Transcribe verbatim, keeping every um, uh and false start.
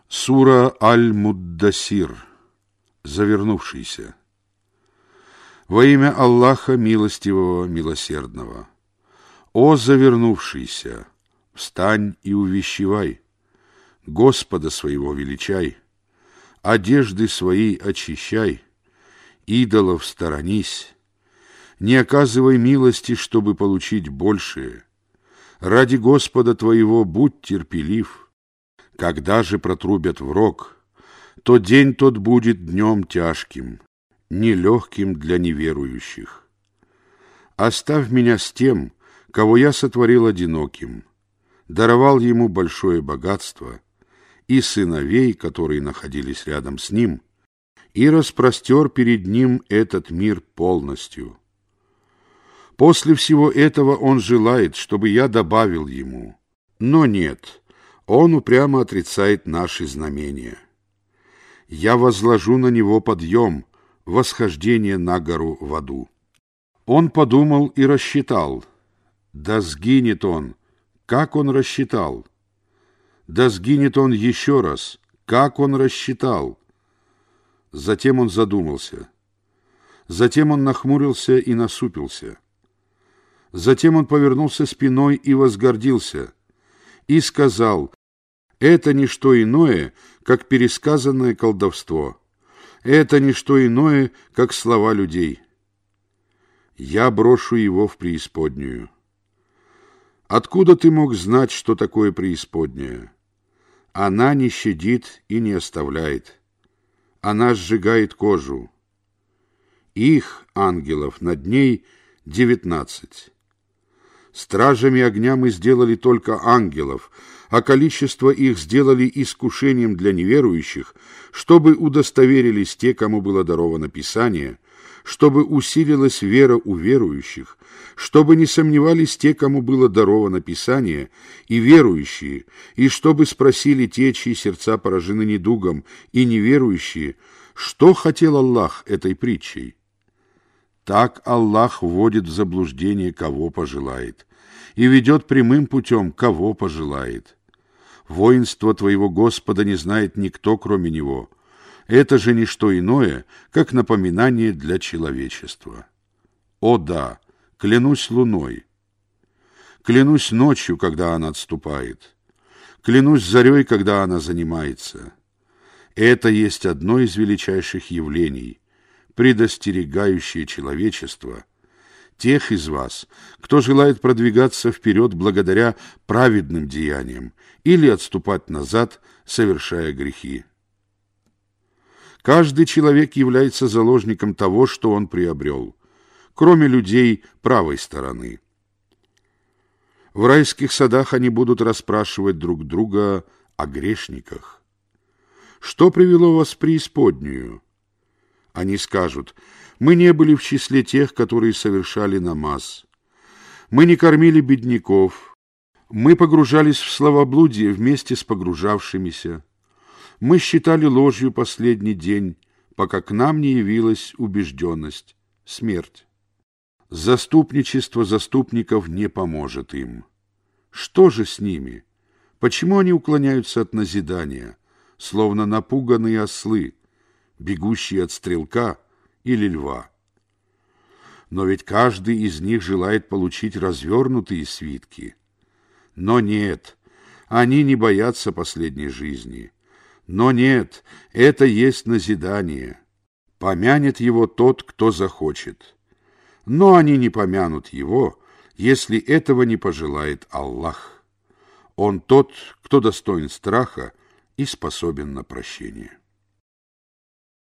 Сура Аль-Муддасир, завернувшийся. Во имя Аллаха Милостивого, Милосердного. О завернувшийся, встань и увещевай, Господа своего величай, одежды свои очищай, идолов сторонись, не оказывай милости, чтобы получить большее. Ради Господа твоего будь терпелив. Когда же протрубят в рог, то день тот будет днем тяжким, нелегким для неверующих. Оставь меня с тем, кого я сотворил одиноким, даровал ему большое богатство, и сыновей, которые находились рядом с ним, и распростер перед ним этот мир полностью. После всего этого он желает, чтобы я добавил ему, но нет, он упрямо отрицает наши знамения. Я возложу на него подъем, восхождение на гору в аду. Он подумал и рассчитал. Да сгинет он. Как он рассчитал? Да сгинет он еще раз. Как он рассчитал? Затем он задумался. Затем он нахмурился и насупился. Затем он повернулся спиной и возгордился. И сказал: это не что иное, как пересказанное колдовство. Это не что иное, как слова людей. Я брошу его в преисподнюю. Откуда ты мог знать, что такое преисподняя? Она не щадит и не оставляет. Она сжигает кожу. Их, ангелов, над ней девятнадцать. Стражами огня мы сделали только ангелов, а количество их сделали искушением для неверующих, чтобы удостоверились те, кому было даровано Писание, чтобы усилилась вера у верующих, чтобы не сомневались те, кому было даровано Писание, и верующие, и чтобы спросили те, чьи сердца поражены недугом, и неверующие, что хотел Аллах этой притчей. Так Аллах вводит в заблуждение, кого пожелает, и ведет прямым путем, кого пожелает. Воинство твоего Господа не знает никто, кроме Него. Это же не что иное, как напоминание для человечества. О да, клянусь луной, клянусь ночью, когда она отступает, клянусь зарей, когда она занимается. Это есть одно из величайших явлений, предостерегающее человечество, тех из вас, кто желает продвигаться вперед благодаря праведным деяниям или отступать назад, совершая грехи. Каждый человек является заложником того, что он приобрел, кроме людей правой стороны. В райских садах они будут расспрашивать друг друга о грешниках. Что привело вас в преисподнюю? Они скажут: мы не были в числе тех, которые совершали намаз. Мы не кормили бедняков. Мы погружались в словоблудие вместе с погружавшимися. Мы считали ложью последний день, пока к нам не явилась убежденность, смерть. Заступничество заступников не поможет им. Что же с ними? Почему они уклоняются от назидания, словно напуганные ослы, бегущие от стрелка или льва? Но ведь каждый из них желает получить развернутые свитки. Но нет, они не боятся последней жизни. Но нет, это есть назидание. Помянет его тот, кто захочет. Но они не помянут его, если этого не пожелает Аллах. Он тот, кто достоин страха и способен на прощение.